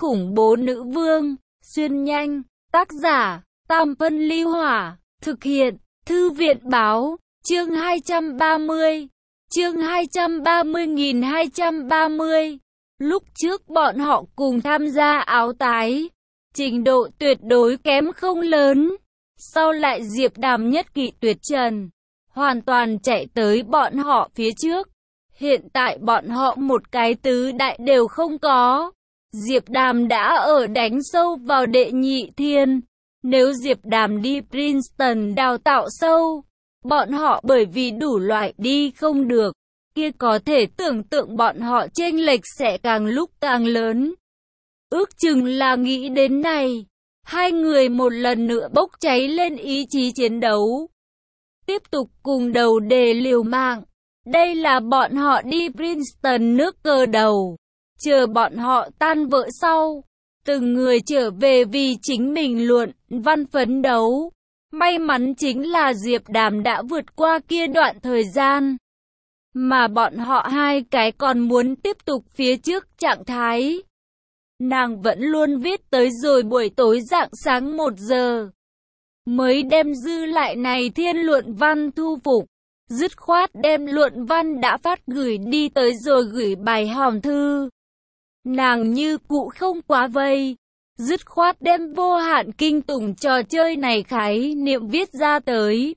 khủng bố nữ vương, xuyên nhanh, tác giả, Tam Phân Ly Hỏa, thực hiện, Thư viện báo, chương 230, chương 230.230. Lúc trước bọn họ cùng tham gia áo tái, trình độ tuyệt đối kém không lớn. Sau lại Diệp Đàm nhất kỵ tuyệt trần, hoàn toàn chạy tới bọn họ phía trước. Hiện tại bọn họ một cái tứ đại đều không có. Diệp Đàm đã ở đánh sâu vào đệ nhị thiên. Nếu Diệp Đàm đi Princeton đào tạo sâu, bọn họ bởi vì đủ loại đi không được, kia có thể tưởng tượng bọn họ chênh lệch sẽ càng lúc càng lớn. Ước chừng là nghĩ đến này, hai người một lần nữa bốc cháy lên ý chí chiến đấu. Tiếp tục cùng đầu đề liều mạng. Đây là bọn họ đi Princeton nước cờ đầu. Chờ bọn họ tan vỡ sau, từng người trở về vì chính mình luận văn phấn đấu. May mắn chính là Diệp Đàm đã vượt qua kia đoạn thời gian, mà bọn họ hai cái còn muốn tiếp tục phía trước trạng thái. Nàng vẫn luôn viết tới rồi buổi tối rạng sáng 1 giờ, mới đem dư lại này thiên luận văn thu phục. Dứt khoát đem luận văn đã phát gửi đi tới rồi gửi bài hòm thư. Nàng như cụ không quá vây, dứt khoát đem vô hạn kinh tủng trò chơi này khái niệm viết ra tới.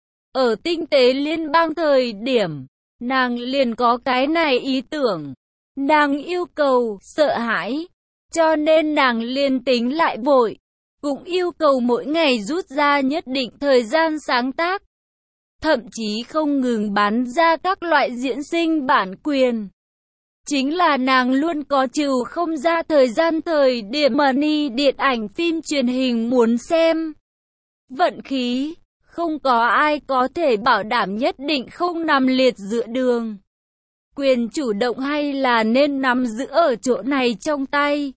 Ở tinh tế liên bang thời điểm, nàng liền có cái này ý tưởng. Nàng yêu cầu sợ hãi, cho nên nàng liền tính lại vội, cũng yêu cầu mỗi ngày rút ra nhất định thời gian sáng tác. Thậm chí không ngừng bán ra các loại diễn sinh bản quyền. Chính là nàng luôn có trừ không ra thời gian thời điểm money điện ảnh phim truyền hình muốn xem. Vận khí, không có ai có thể bảo đảm nhất định không nằm liệt giữa đường. Quyền chủ động hay là nên nắm giữ ở chỗ này trong tay.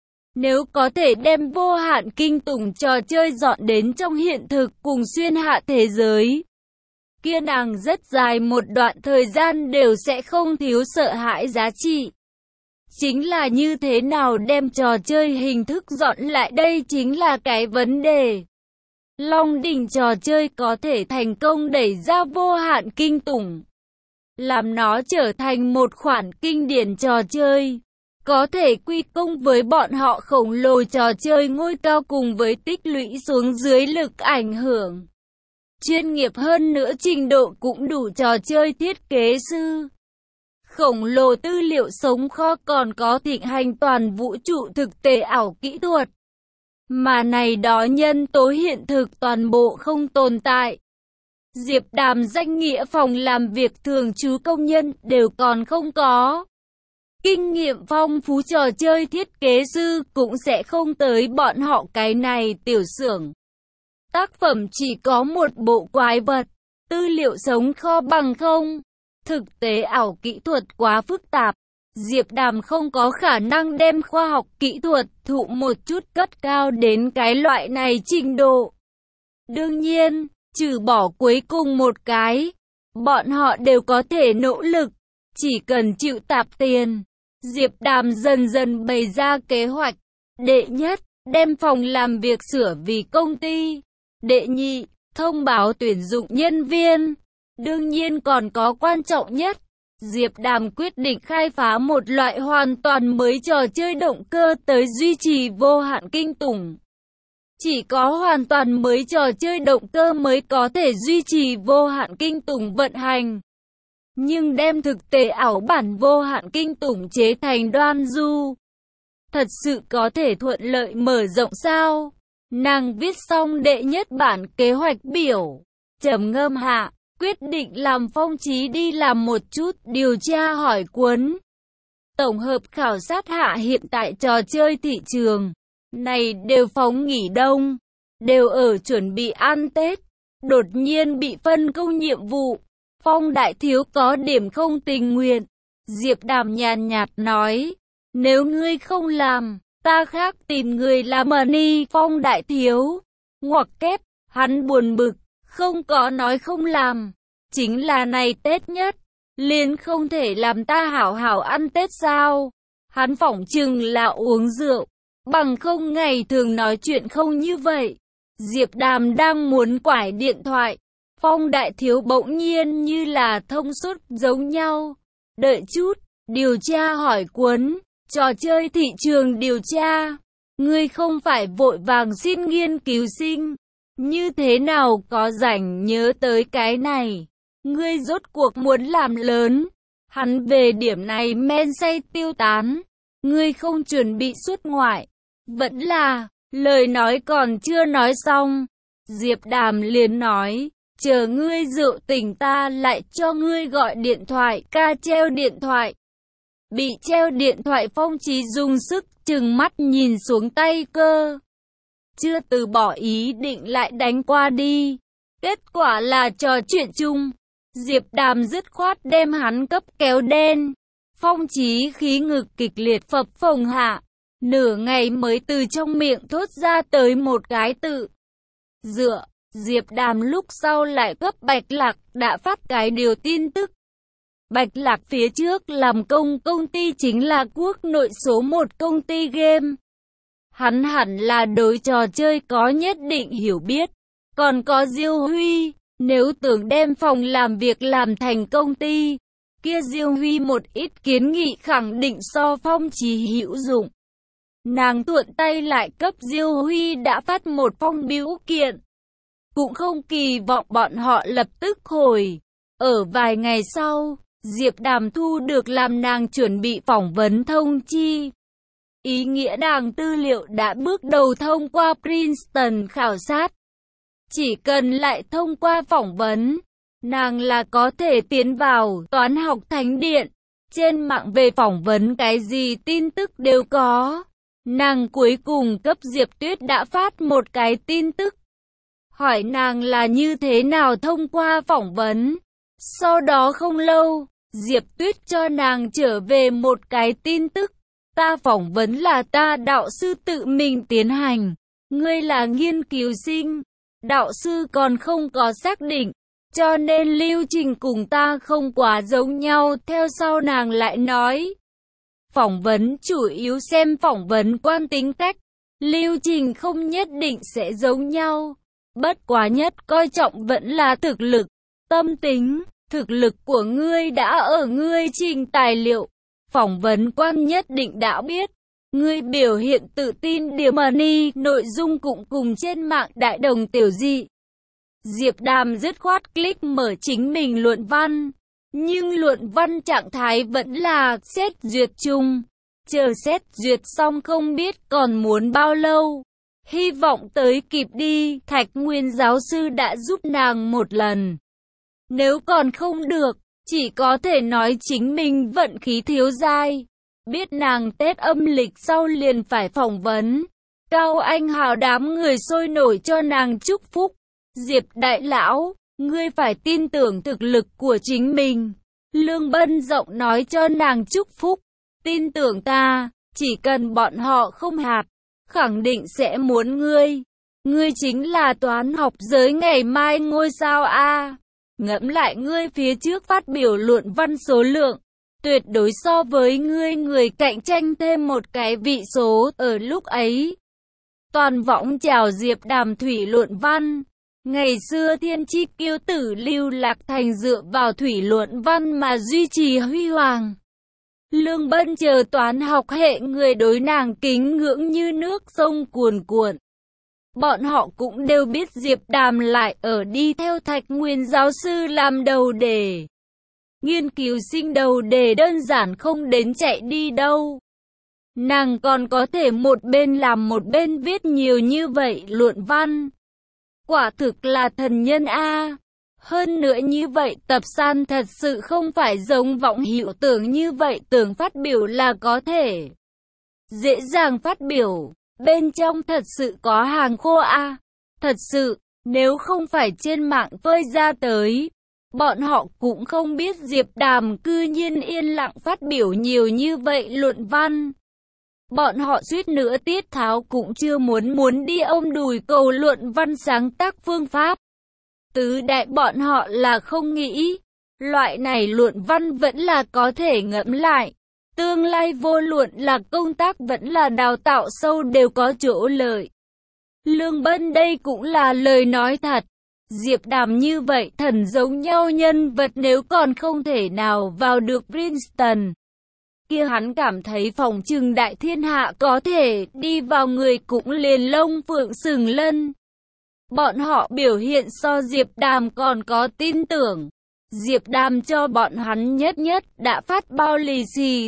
Nếu có thể đem vô hạn kinh tủng trò chơi dọn đến trong hiện thực cùng xuyên hạ thế giới, kia nàng rất dài một đoạn thời gian đều sẽ không thiếu sợ hãi giá trị. Chính là như thế nào đem trò chơi hình thức dọn lại đây chính là cái vấn đề. Long đỉnh trò chơi có thể thành công đẩy ra vô hạn kinh tủng, làm nó trở thành một khoản kinh điển trò chơi, có thể quy công với bọn họ khổng lồ trò chơi ngôi cao cùng với tích lũy xuống dưới lực ảnh hưởng. Chuyên nghiệp hơn nữa trình độ cũng đủ trò chơi thiết kế sư. Khổng lồ tư liệu sống kho còn có thịnh hành toàn vũ trụ thực tế ảo kỹ thuật. Mà này đó nhân tố hiện thực toàn bộ không tồn tại. Diệp Đàm danh nghĩa phòng làm việc thường trú công nhân đều còn không có. Kinh nghiệm phong phú trò chơi thiết kế sư cũng sẽ không tới bọn họ cái này tiểu xưởng. Tác phẩm chỉ có một bộ quái vật, tư liệu sống kho bằng không. Thực tế ảo kỹ thuật quá phức tạp, Diệp Đàm không có khả năng đem khoa học kỹ thuật thụ một chút cất cao đến cái loại này trình độ. Đương nhiên, trừ bỏ cuối cùng một cái, bọn họ đều có thể nỗ lực, chỉ cần chịu tạp tiền. Diệp Đàm dần dần bày ra kế hoạch. Đệ nhất, đem phòng làm việc sửa vì công ty. Đệ nhị, thông báo tuyển dụng nhân viên. Đương nhiên còn có quan trọng nhất, Diệp Đàm quyết định khai phá một loại hoàn toàn mới trò chơi động cơ tới duy trì vô hạn kinh tủng. Chỉ có hoàn toàn mới trò chơi động cơ mới có thể duy trì vô hạn kinh tủng vận hành. Nhưng đem thực tế ảo bản vô hạn kinh tủng chế thành đoan du, thật sự có thể thuận lợi mở rộng sao? Nàng viết xong đệ nhất bản kế hoạch biểu, trầm ngâm hạ, quyết định làm Phong Chí đi làm một chút điều tra hỏi cuốn. Tổng hợp khảo sát hạ hiện tại trò chơi thị trường này đều phóng nghỉ đông, đều ở chuẩn bị ăn Tết, đột nhiên bị phân công nhiệm vụ. Phong đại thiếu có điểm không tình nguyện. Diệp Đàm nhàn nhạt nói, nếu ngươi không làm, ta khác tìm người làm money. Phong đại thiếu, ngoặc kép, hắn buồn bực, không có nói không làm. Chính là này Tết nhất, liền không thể làm ta hảo hảo ăn Tết sao? Hắn phỏng chừng là uống rượu, Bằng không ngày thường nói chuyện không như vậy. Diệp Đàm đang muốn quải điện thoại. Phong đại thiếu bỗng nhiên như là thông suốt giống nhau. Đợi chút, điều tra hỏi cuốn, trò chơi thị trường điều tra. Ngươi không phải vội vàng xin nghiên cứu sinh. Như thế nào có rảnh nhớ tới cái này. Ngươi rốt cuộc muốn làm lớn. Hắn về điểm này men say tiêu tán. Ngươi không chuẩn bị xuất ngoại. Vẫn là, lời nói còn chưa nói xong. Diệp Đàm liền nói, chờ ngươi rượu tỉnh ta lại cho ngươi gọi điện thoại. Ca treo điện thoại. Bị treo điện thoại Phong Chí dùng sức trừng mắt nhìn xuống tay cơ. Chưa từ bỏ ý định lại đánh qua đi. Kết quả là trò chuyện chung. Diệp Đàm dứt khoát đem hắn cấp kéo đen. Phong Chí khí ngực kịch liệt phập phồng hạ. Nửa ngày mới từ trong miệng thốt ra tới một cái tự. Dựa, Diệp Đàm lúc sau lại cấp Bạch Lạc đã phát cái điều tin tức. Bạch Lạc phía trước làm công ty chính là quốc nội số 1 công ty game. Hắn hẳn là đối trò chơi có nhất định hiểu biết. Còn có Diêu Huy, nếu tưởng đem phòng làm việc làm thành công ty, kia Diêu Huy một ít kiến nghị khẳng định so Phong Chí hữu dụng. Nàng thuận tay lại cấp Diêu Huy đã phát một phong bưu kiện. Cũng không kỳ vọng bọn họ lập tức hồi. Ở vài ngày sau, Diệp Đàm thu được làm nàng chuẩn bị phỏng vấn thông chi. Ý nghĩa nàng tư liệu đã bước đầu thông qua Princeton khảo sát. Chỉ cần lại thông qua phỏng vấn, nàng là có thể tiến vào toán học thánh điện. Trên mạng về phỏng vấn cái gì tin tức đều có. Nàng cuối cùng cấp Diệp Tuyết đã phát một cái tin tức. Hỏi nàng là như thế nào thông qua phỏng vấn. Sau đó không lâu, Diệp Tuyết cho nàng trở về một cái tin tức. Ta phỏng vấn là ta đạo sư tự mình tiến hành. Ngươi là nghiên cứu sinh. Đạo sư còn không có xác định. Cho nên lưu trình cùng ta không quá giống nhau. Theo sau nàng lại nói. Phỏng vấn chủ yếu xem phỏng vấn quan tính cách. Lưu trình không nhất định sẽ giống nhau. Bất quá nhất coi trọng vẫn là thực lực, tâm tính. Thực lực của ngươi đã ở ngươi trình tài liệu. Phỏng vấn quan nhất định đã biết. Ngươi biểu hiện tự tin điểm nội dung cũng cùng trên mạng đại đồng tiểu dị. Diệp Đàm dứt khoát click mở chính mình luận văn. Nhưng luận văn trạng thái vẫn là xét duyệt chung. Chờ xét duyệt xong không biết còn muốn bao lâu. Hy vọng tới kịp đi. Thạch Nguyên giáo sư đã giúp nàng một lần. Nếu còn không được, chỉ có thể nói chính mình vận khí thiếu dai. Biết nàng Tết âm lịch sau liền phải phỏng vấn. Cao Anh Hào đám người sôi nổi cho nàng chúc phúc. Diệp đại lão, ngươi phải tin tưởng thực lực của chính mình. Lương Bân rộng nói cho nàng chúc phúc. Tin tưởng ta, chỉ cần bọn họ không hạt, khẳng định sẽ muốn ngươi. Ngươi chính là toán học giới ngày mai ngôi sao A. Ngẫm lại ngươi phía trước phát biểu luận văn số lượng, tuyệt đối so với ngươi người cạnh tranh thêm một cái vị số ở lúc ấy. Toàn võng chào Diệp Đàm thủy luận văn. Ngày xưa thiên chi kiêu tử Lưu Lạc Thành dựa vào thủy luận văn mà duy trì huy hoàng. Lương Bân chờ toán học hệ người đối nàng kính ngưỡng như nước sông cuồn cuộn. Bọn họ cũng đều biết Diệp Đàm lại ở đi theo Thạch Nguyên giáo sư làm đầu đề. Nghiên cứu sinh đầu đề đơn giản không đến chạy đi đâu. Nàng còn có thể một bên làm một bên viết nhiều như vậy luận văn. Quả thực là thần nhân A. Hơn nữa như vậy tập san thật sự không phải giống Võng Hữu Tưởng như vậy tưởng phát biểu là có thể dễ dàng phát biểu. Bên trong thật sự có hàng khô A. Thật sự, nếu không phải trên mạng phơi ra tới, bọn họ cũng không biết Diệp Đàm cư nhiên yên lặng phát biểu nhiều như vậy luận văn. Bọn họ suýt nữa tiết tháo cũng chưa muốn đi ôm đùi cầu luận văn sáng tác phương pháp. Tứ đại bọn họ là không nghĩ, loại này luận văn vẫn là có thể ngẫm lại. Tương lai vô luận là công tác vẫn là đào tạo sâu đều có chỗ lợi. Lương Bân đây cũng là lời nói thật. Diệp Đàm như vậy thần giống nhau nhân vật nếu còn không thể nào vào được Princeton, kia hắn cảm thấy phỏng chừng đại thiên hạ có thể đi vào người cũng liền lông phượng sừng lân. Bọn họ biểu hiện so Diệp Đàm còn có tin tưởng. Diệp Đàm cho bọn hắn nhất đã phát bao lì xì.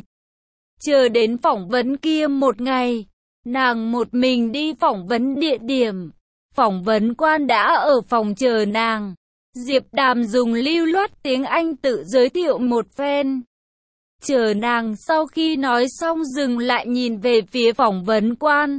Chờ đến phỏng vấn kia một ngày, nàng một mình đi phỏng vấn địa điểm. Phỏng vấn quan đã ở phòng chờ nàng. Diệp Đàm dùng lưu loát tiếng Anh tự giới thiệu một phen. Chờ nàng sau khi nói xong dừng lại nhìn về phía phỏng vấn quan.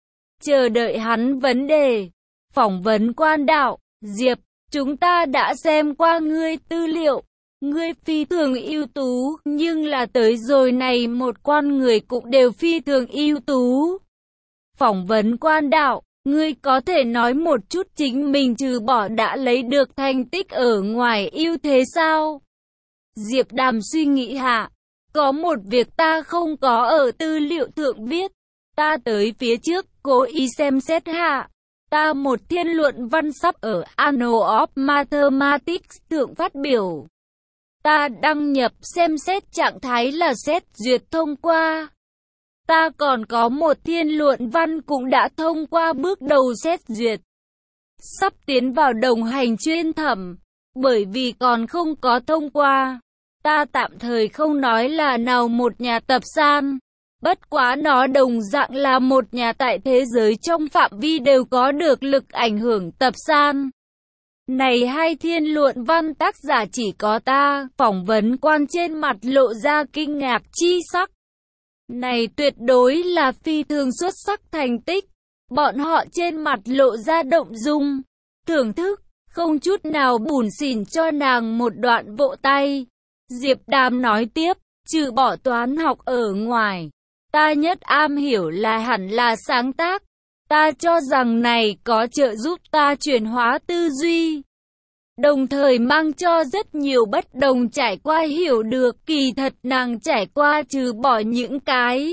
Chờ đợi hắn vấn đề. Phỏng vấn quan đạo, Diệp, chúng ta đã xem qua ngươi tư liệu. Ngươi phi thường ưu tú, nhưng là tới rồi này một con người cũng đều phi thường ưu tú. Phỏng vấn quan đạo, ngươi có thể nói một chút chính mình trừ bỏ đã lấy được thành tích ở ngoài ưu thế sao? Diệp Đàm suy nghĩ hạ, có một việc ta không có ở tư liệu thượng viết. Ta tới phía trước, cố ý xem xét hạ. Ta một thiên luận văn sắp ở Annals of Mathematics thượng phát biểu. Ta đăng nhập xem xét trạng thái là xét duyệt thông qua. Ta còn có một thiên luận văn cũng đã thông qua bước đầu xét duyệt. Sắp tiến vào đồng hành chuyên thẩm, bởi vì còn không có thông qua. Ta tạm thời không nói là nào một nhà tập san. Bất quá nó đồng dạng là một nhà tại thế giới trong phạm vi đều có được lực ảnh hưởng tập san. Này hai thiên luận văn tác giả chỉ có ta, phỏng vấn quan trên mặt lộ ra kinh ngạc chi sắc. Này tuyệt đối là phi thường xuất sắc thành tích. Bọn họ trên mặt lộ ra động dung, thưởng thức, không chút nào bủn xỉn cho nàng một đoạn vỗ tay. Diệp Đàm nói tiếp, trừ bỏ toán học ở ngoài, ta nhất am hiểu là hẳn là sáng tác. Ta cho rằng này có trợ giúp ta chuyển hóa tư duy, đồng thời mang cho rất nhiều bất đồng trải qua hiểu được kỳ thật nàng trải qua trừ bỏ những cái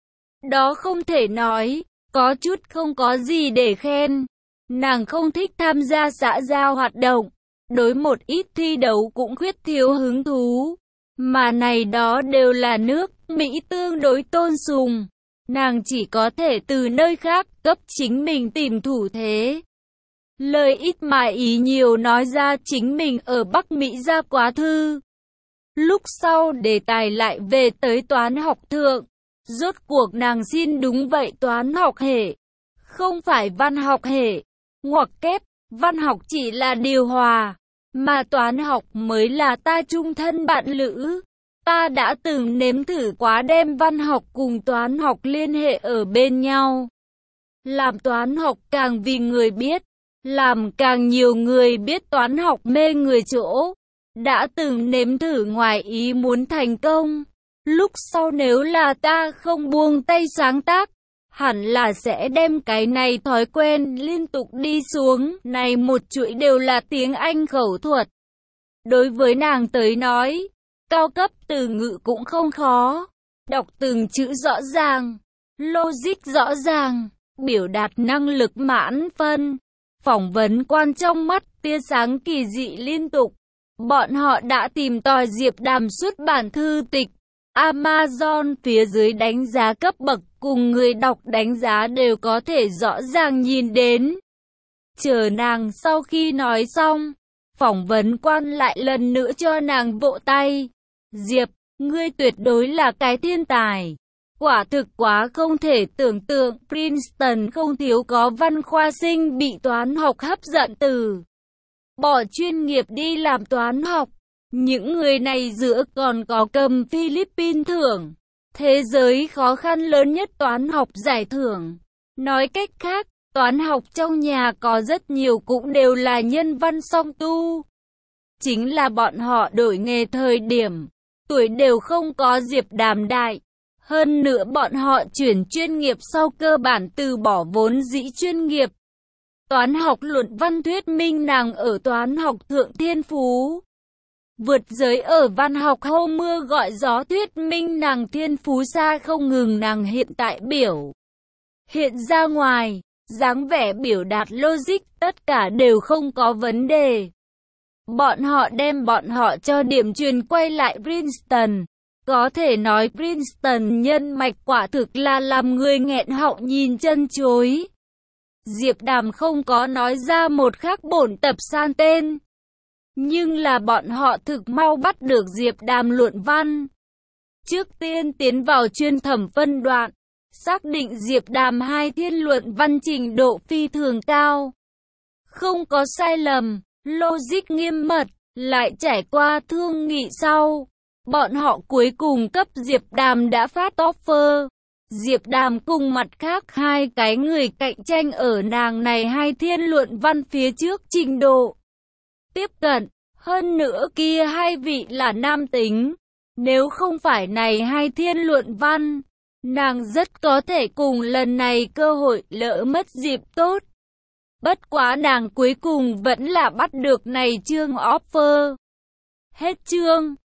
đó không thể nói, có chút không có gì để khen. Nàng không thích tham gia xã giao hoạt động, đối một ít thi đấu cũng khuyết thiếu hứng thú, mà này đó đều là nước Mỹ tương đối tôn sùng. Nàng chỉ có thể từ nơi khác cấp chính mình tìm thủ thế. Lời ít mà ý nhiều nói ra chính mình ở Bắc Mỹ ra quá thư. Lúc sau đề tài lại về tới toán học thượng. Rốt cuộc nàng xin đúng vậy toán học hệ, không phải văn học hệ. Ngoặc kép, văn học chỉ là điều hòa, mà toán học mới là ta chung thân bạn lữ. Ta đã từng nếm thử quá đem văn học cùng toán học liên hệ ở bên nhau. Làm toán học càng vì người biết, làm càng nhiều người biết toán học mê người chỗ. Đã từng nếm thử ngoài ý muốn thành công. Lúc sau nếu là ta không buông tay sáng tác, hẳn là sẽ đem cái này thói quen liên tục đi xuống. Này một chuỗi đều là tiếng Anh khẩu thuật. Đối với nàng tới nói, cao cấp từ ngữ cũng không khó. Đọc từng chữ rõ ràng, logic rõ ràng, biểu đạt năng lực mãn phân. Phỏng vấn quan trong mắt tia sáng kỳ dị liên tục. Bọn họ đã tìm tòi Diệp Đàm xuất bản thư tịch. Amazon phía dưới đánh giá cấp bậc cùng người đọc đánh giá đều có thể rõ ràng nhìn đến. Chờ nàng sau khi nói xong, phỏng vấn quan lại lần nữa cho nàng vỗ tay. Diệp, ngươi tuyệt đối là cái thiên tài. Quả thực quá không thể tưởng tượng, Princeton không thiếu có văn khoa sinh bị toán học hấp dẫn từ bỏ chuyên nghiệp đi làm toán học. Những người này giữa còn có cầm Philippines thưởng, thế giới khó khăn lớn nhất toán học giải thưởng. Nói cách khác, toán học trong nhà có rất nhiều cũng đều là nhân văn song tu. Chính là bọn họ đổi nghề thời điểm, tuổi đều không có Diệp Đàm đại. Hơn nữa bọn họ chuyển chuyên nghiệp sau cơ bản từ bỏ vốn dĩ chuyên nghiệp. Toán học luận văn thuyết minh nàng ở toán học thượng thiên phú. vượt giới ở văn học hô mưa gọi gió thuyết minh nàng thiên phú xa không ngừng nàng hiện tại biểu hiện ra ngoài, dáng vẻ biểu đạt logic tất cả đều không có vấn đề. Bọn họ đem bọn họ cho điểm truyền quay lại Princeton. Có thể nói Princeton nhân mạch quả thực là làm người nghẹn họng nhìn chân chối. Diệp Đàm không có nói ra một khắc bổn tập san tên. Nhưng là bọn họ thực mau bắt được Diệp Đàm luận văn. Trước tiên tiến vào chuyên thẩm phân đoạn, xác định Diệp Đàm hai thiên luận văn trình độ phi thường cao. Không có sai lầm, logic nghiêm mật, lại trải qua thương nghị sau. Bọn họ cuối cùng cấp Diệp Đàm đã phát offer. Diệp Đàm cùng mặt khác hai cái người cạnh tranh ở nàng này hai thiên luận văn phía trước trình độ tiếp cận, hơn nữa kia hai vị là nam tính. Nếu không phải này hai thiên luận văn, nàng rất có thể cùng lần này cơ hội lỡ mất dịp tốt. Bất quá nàng cuối cùng vẫn là bắt được này chương offer. Hết chương.